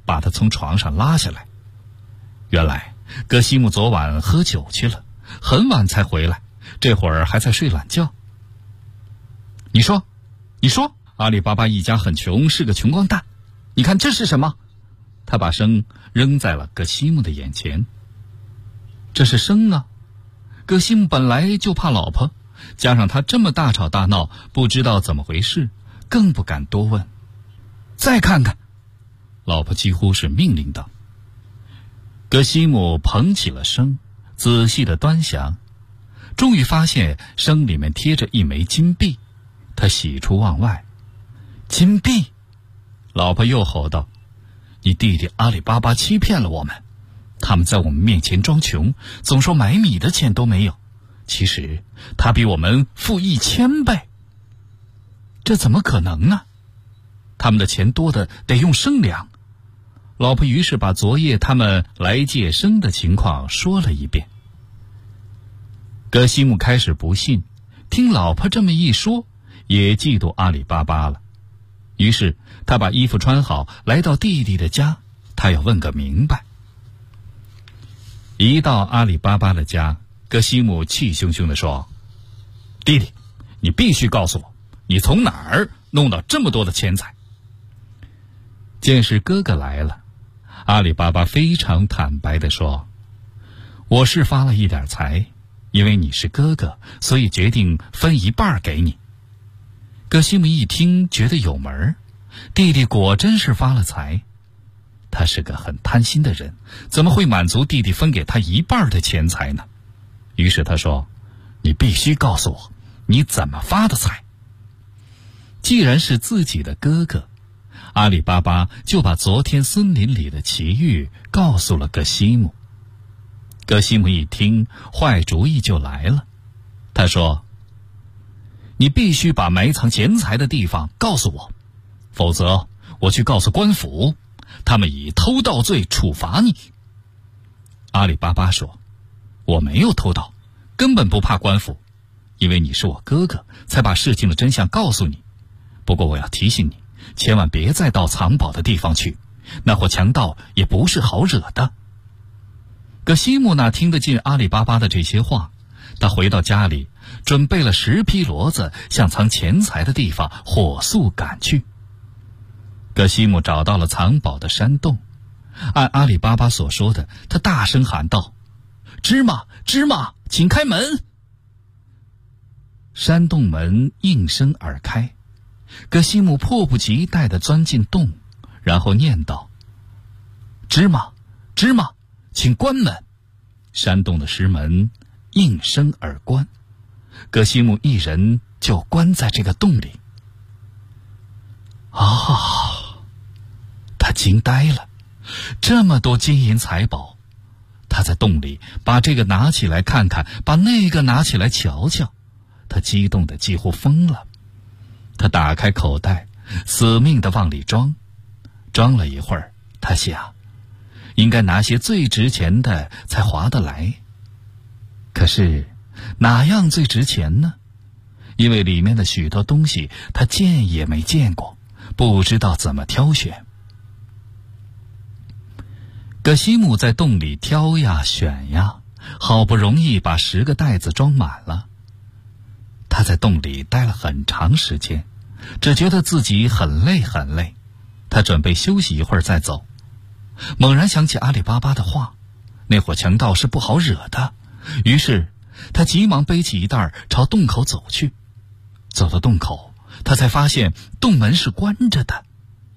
把他从床上拉下来。原来葛西姆昨晚喝酒去了，很晚才回来，这会儿还在睡懒觉。你说阿里巴巴一家很穷，是个穷光蛋。你看这是什么？他把笙扔在了葛西姆的眼前。这是笙啊！葛西姆本来就怕老婆，加上他这么大吵大闹，不知道怎么回事，更不敢多问。再看看，老婆几乎是命令道。葛西姆捧起了笙，仔细地端详，终于发现笙里面贴着一枚金币。他喜出望外。金币！老婆又吼道：你弟弟阿里巴巴欺骗了我们，他们在我们面前装穷，总说买米的钱都没有，其实他比我们富1000倍。这怎么可能呢？他们的钱多的得用升粮。老婆于是把昨夜他们来借笙的情况说了一遍。葛西姆开始不信，听老婆这么一说，也嫉妒阿里巴巴了。于是他把衣服穿好，来到弟弟的家，他要问个明白。一到阿里巴巴的家，葛西姆气汹汹地说：弟弟，你必须告诉我，你从哪儿弄到这么多的钱财？见是哥哥来了，阿里巴巴非常坦白地说：我是发了一点财，因为你是哥哥，所以决定分一半给你。葛西姆一听觉得有门，弟弟果真是发了财。他是个很贪心的人，怎么会满足弟弟分给他一半的钱财呢？于是他说：你必须告诉我，你怎么发的财。既然是自己的哥哥，阿里巴巴就把昨天森林里的奇遇告诉了葛西姆。葛西姆一听，坏主意就来了。他说：你必须把埋藏钱财的地方告诉我，否则我去告诉官府，他们以偷盗罪处罚你。阿里巴巴说：我没有偷盗，根本不怕官府，因为你是我哥哥，才把事情的真相告诉你。不过我要提醒你，千万别再到藏宝的地方去，那伙强盗也不是好惹的。葛西姆哪听得进阿里巴巴的这些话，他回到家里，准备了10匹骡子，向藏钱财的地方火速赶去。葛西姆找到了藏宝的山洞，按阿里巴巴所说的，他大声喊道：芝麻，芝麻，请开门！山洞门应声而开，葛西姆迫不及待地钻进洞，然后念道：芝麻，芝麻，请关门！山洞的石门应声而关，葛西姆一人就关在这个洞里。他惊呆了，这么多金银财宝。他在洞里把这个拿起来看看，把那个拿起来瞧瞧，他激动得几乎疯了。他打开口袋，死命地往里装了一会儿，他想应该拿些最值钱的才划得来。可是哪样最值钱呢？因为里面的许多东西他见也没见过，不知道怎么挑选。葛西姆在洞里挑呀选呀，好不容易把10个袋子装满了。他在洞里待了很长时间，只觉得自己很累很累。他准备休息一会儿再走，猛然想起阿里巴巴的话，那伙强盗是不好惹的。于是他急忙背起一袋朝洞口走去。走到洞口，他才发现洞门是关着的。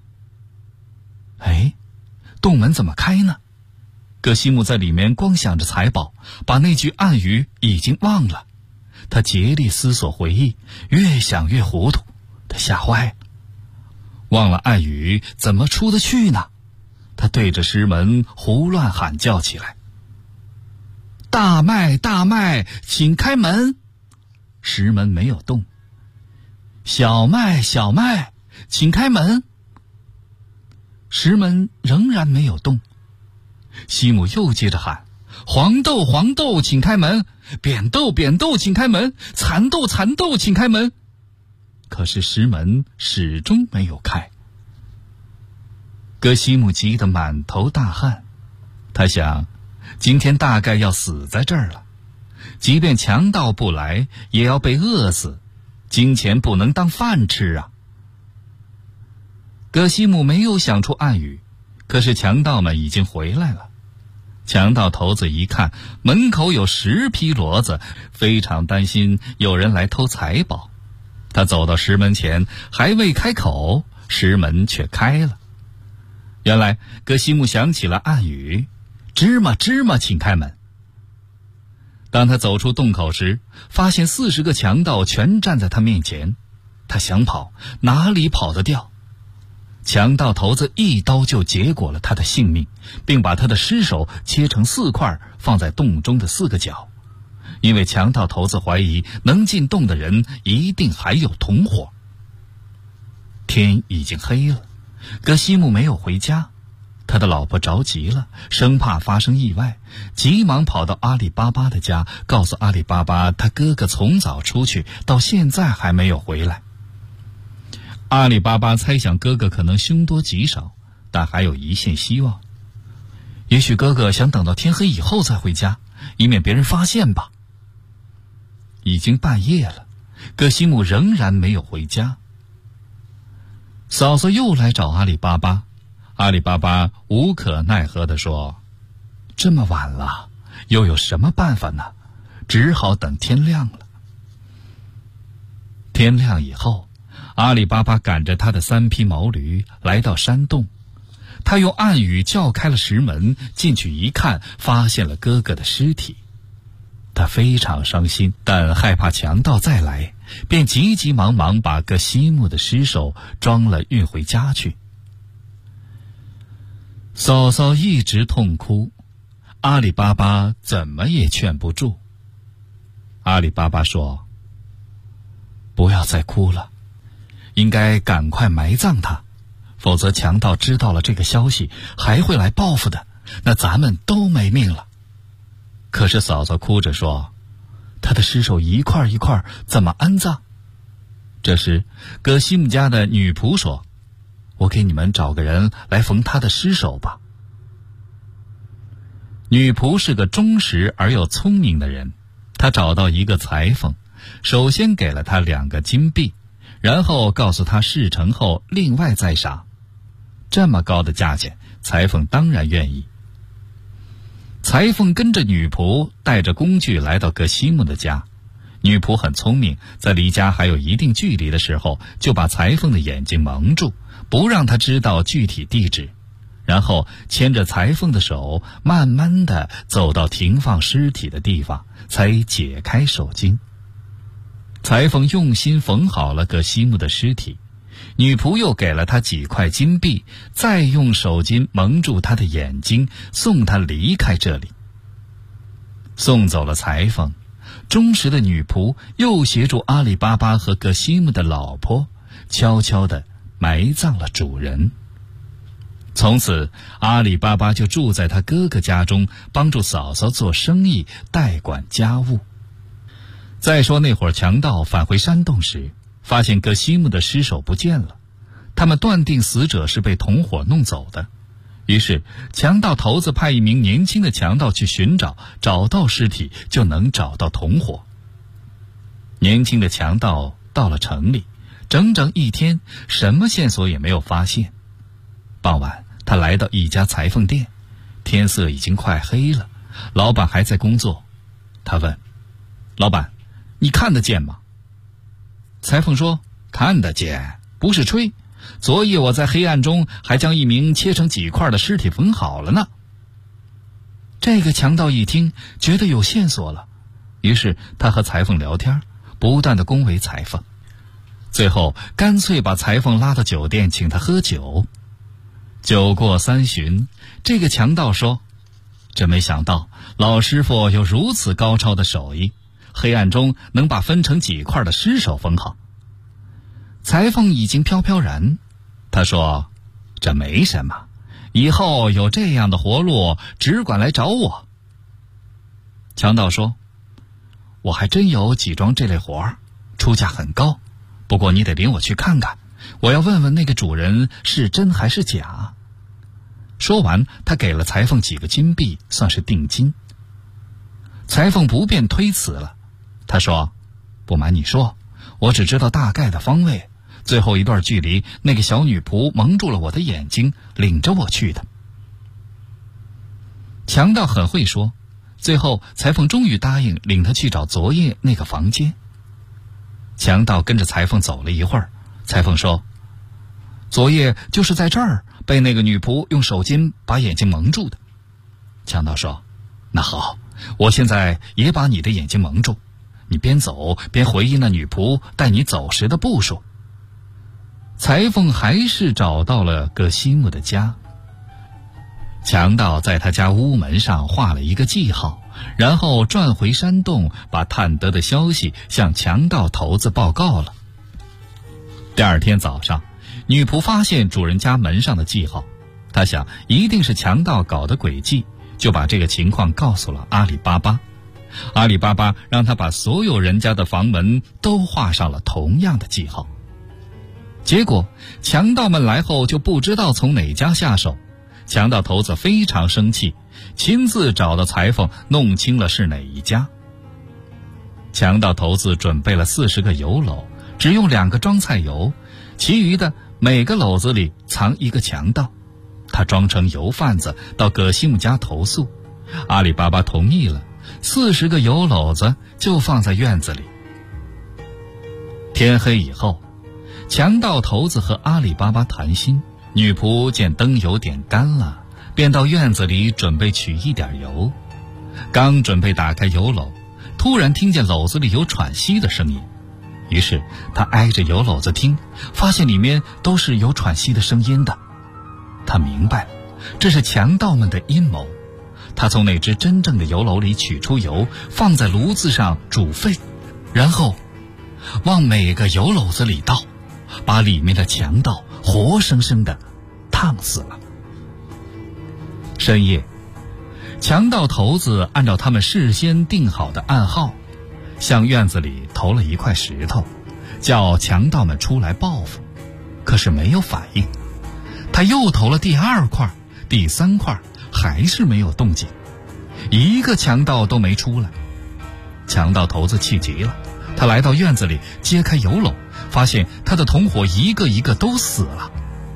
洞门怎么开呢？葛西姆在里面光想着财宝，把那句暗语已经忘了。他竭力思索回忆，越想越糊涂，他吓坏了。忘了暗语怎么出得去呢？他对着石门胡乱喊叫起来：大麦，大麦，请开门！石门没有动。小麦，小麦，请开门！石门仍然没有动。西姆又接着喊：黄豆，黄豆，请开门！扁豆，扁豆，请开门！蚕豆，蚕豆，请开门！可是石门始终没有开。 葛西木急得满头大汗，他想，今天大概要死在这儿了。即便强盗不来，也要被饿死，金钱不能当饭吃啊！葛西木没有想出暗语，可是强盗们已经回来了。强盗头子一看门口有10匹骡子，非常担心有人来偷财宝。他走到石门前，还未开口，石门却开了。原来葛西木想起了暗语：芝麻芝麻，请开门。当他走出洞口时，发现40个强盗全站在他面前。他想跑，哪里跑得掉？强盗头子一刀就结果了他的性命，并把他的尸首切成4块，放在洞中的4个角。因为强盗头子怀疑能进洞的人一定还有同伙。天已经黑了，葛西木没有回家。他的老婆着急了，生怕发生意外，急忙跑到阿里巴巴的家，告诉阿里巴巴他哥哥从早出去，到现在还没有回来。阿里巴巴猜想哥哥可能凶多吉少，但还有一线希望。也许哥哥想等到天黑以后再回家，以免别人发现吧。已经半夜了，葛西木仍然没有回家。嫂嫂又来找阿里巴巴，阿里巴巴无可奈何地说：这么晚了，又有什么办法呢？只好等天亮了。天亮以后，阿里巴巴赶着他的3匹毛驴来到山洞，他用暗语叫开了石门，进去一看，发现了哥哥的尸体。他非常伤心，但害怕强盗再来，便急急忙忙把葛西木的尸首装了运回家去。嫂嫂一直痛哭，阿里巴巴怎么也劝不住。阿里巴巴说：不要再哭了，应该赶快埋葬他，否则强盗知道了这个消息还会来报复的，那咱们都没命了。可是嫂嫂哭着说：他的尸首一块一块怎么安葬？这时葛西木家的女仆说：我给你们找个人来缝他的尸首吧。女仆是个忠实而又聪明的人，她找到一个裁缝，首先给了他2个金币，然后告诉他事成后另外再赏。这么高的价钱，裁缝当然愿意。裁缝跟着女仆带着工具来到葛西木的家。女仆很聪明，在离家还有一定距离的时候，就把裁缝的眼睛蒙住，不让他知道具体地址，然后牵着裁缝的手，慢慢地走到停放尸体的地方，才解开手巾。裁缝用心缝好了葛西木的尸体，女仆又给了他几块金币，再用手巾蒙住他的眼睛，送他离开这里。送走了裁缝，忠实的女仆又协助阿里巴巴和葛西木的老婆悄悄地埋葬了主人。从此阿里巴巴就住在他哥哥家中，帮助嫂嫂做生意，代管家务。再说那会儿强盗返回山洞时，发现葛西木的尸首不见了，他们断定死者是被同伙弄走的。于是强盗头子派一名年轻的强盗去寻找，找到尸体就能找到同伙。年轻的强盗到了城里，整整1天，什么线索也没有发现。傍晚他来到一家裁缝店，天色已经快黑了，老板还在工作。他问老板：你看得见吗？裁缝说：看得见，不是吹，昨夜我在黑暗中还将一名切成几块的尸体缝好了呢。这个强盗一听，觉得有线索了，于是他和裁缝聊天，不断地恭维裁缝，最后干脆把裁缝拉到酒店请他喝酒。酒过3巡，这个强盗说：真没想到老师傅有如此高超的手艺，黑暗中能把分成几块的尸首缝好。裁缝已经飘飘然，他说：这没什么，以后有这样的活路只管来找我。强盗说：我还真有几桩这类活儿，出价很高，不过你得领我去看看，我要问问那个主人是真还是假。 说完，他给了裁缝几个金币，算是定金。裁缝不便推辞了，他说：“不瞒你说，我只知道大概的方位，最后一段距离，那个小女仆蒙住了我的眼睛，领着我去的。”强盗很会说，最后裁缝终于答应领他去找昨夜那个房间。强盗跟着裁缝走了一会儿，裁缝说：“昨夜就是在这儿被那个女仆用手巾把眼睛蒙住的。”强盗说：“那好，我现在也把你的眼睛蒙住，你边走边回忆那女仆带你走时的步数。”裁缝还是找到了葛西姆的家。强盗在他家屋门上画了一个记号，然后转回山洞，把探得的消息向强盗头子报告了。第二天早上，女仆发现主人家门上的记号，她想一定是强盗搞的诡计，就把这个情况告诉了阿里巴巴。阿里巴巴让他把所有人家的房门都画上了同样的记号。结果强盗们来后就不知道从哪家下手，强盗头子非常生气，亲自找到裁缝弄清了是哪一家。强盗头子准备了40个油篓，只用2个装菜油，其余的每个篓子里藏一个强盗。他装成油贩子到葛西姆家投诉，阿里巴巴同意了，40个油篓子就放在院子里。天黑以后，强盗头子和阿里巴巴谈心，女仆见灯油点干了，便到院子里准备取一点油。刚准备打开油篓，突然听见篓子里有喘息的声音，于是他挨着油篓子听，发现里面都是有喘息的声音的。他明白了，这是强盗们的阴谋。他从那只真正的油篓里取出油，放在炉子上煮沸，然后往每个油篓子里倒，把里面的强盗活生生的烫死了。深夜，强盗头子按照他们事先定好的暗号，向院子里投了一块石头，叫强盗们出来报复，可是没有反应。他又投了第2块、第3块，还是没有动静，一个强盗都没出来。强盗头子气极了，他来到院子里揭开油篓，发现他的同伙一个一个都死了。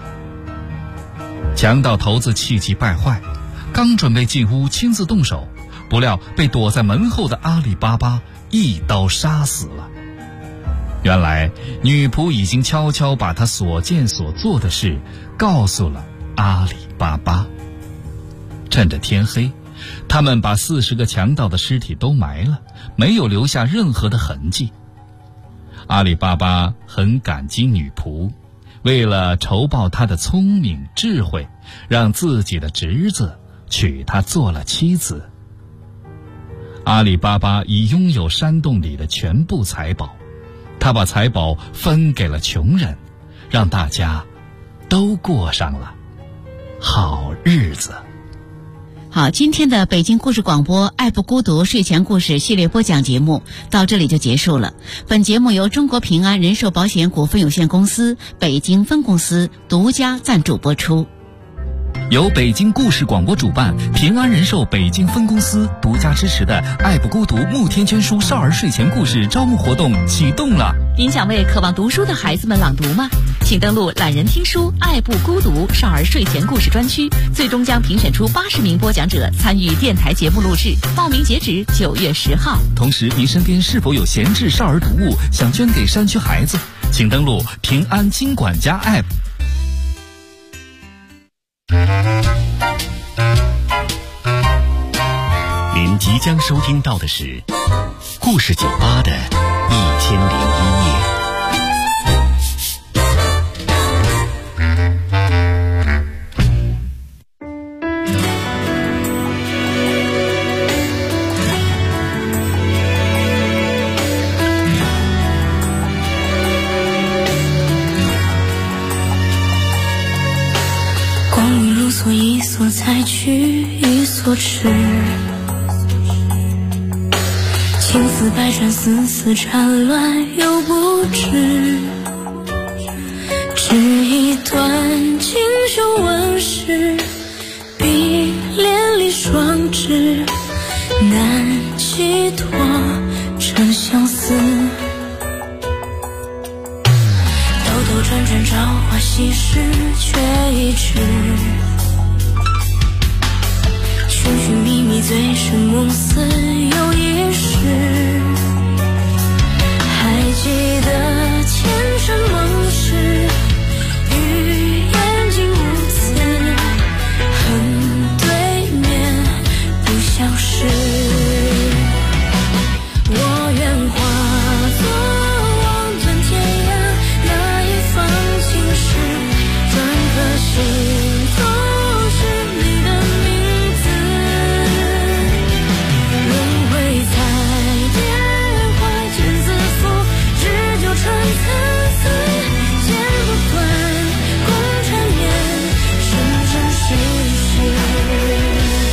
强盗头子气急败坏，刚准备进屋亲自动手，不料被躲在门后的阿里巴巴一刀杀死了。原来女仆已经悄悄把她所见所做的事告诉了阿里巴巴。趁着天黑，他们把40个强盗的尸体都埋了，没有留下任何的痕迹。阿里巴巴很感激女仆，为了酬报她的聪明智慧，让自己的侄子娶她做了妻子。阿里巴巴已拥有山洞里的全部财宝，他把财宝分给了穷人，让大家都过上了好日子。 好，今天的北京故事广播爱不孤独睡前故事系列播讲节目到这里就结束了。本节目由中国平安人寿保险股份有限公司北京分公司独家赞助播出。 由北京故事广播主办，平安人寿北京分公司独家支持的爱不孤独慕天捐书少儿睡前故事招募活动启动了。 您想为渴望读书的孩子们朗读吗？请登录懒人听书爱不孤独少儿睡前故事专区，最终将评选出80名播讲者参与电台节目录制，报名截止9月10号。 同时，您身边是否有闲置少儿读物想捐给山区孩子？请登录平安金管家 App。 您即将收听到的是故事酒吧的1001夜。 光阴如梭，一梭采去，一梭去。情丝百转，丝丝缠乱又不知，只一段锦绣纹饰， 转转朝花夕拾，却已迟。寻寻觅觅，醉生梦死又一世。还记得前尘往事，与眼睛无词，恨对面不相识。我愿化作望断天涯那一方青石，转个心都是你的名字。轮回彩蝶花间自负，只纠缠参差，剪不断共缠绵，生生世世。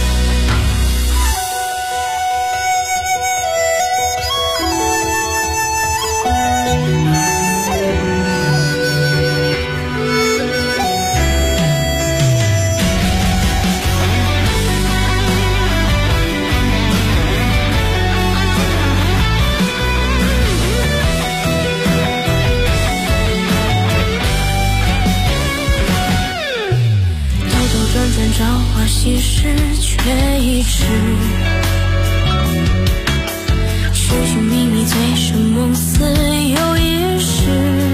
朝花夕拾，却已迟。寻寻觅觅，醉生梦死又一世。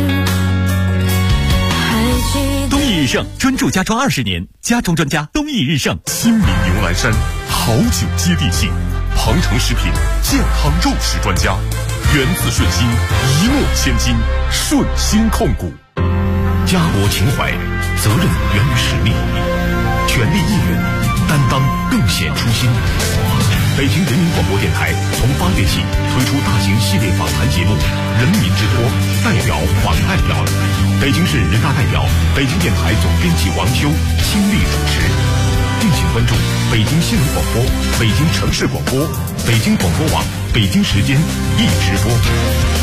还记得东益日盛专注家装20年，家装专家东益日盛。 新民牛栏山，好酒接地气。庞城食品健康肉食专家，源自顺心，一诺千金，顺心控股。家国情怀，责任源于使命。全力意愿，担当更显初心。北京人民广播电台从8月起推出大型系列访谈节目《人民之托》，代表访代表。北京市人大代表、北京电台总编辑王修倾力主持。敬请关注北京新闻广播、北京城市广播、北京广播网北京时间一直播。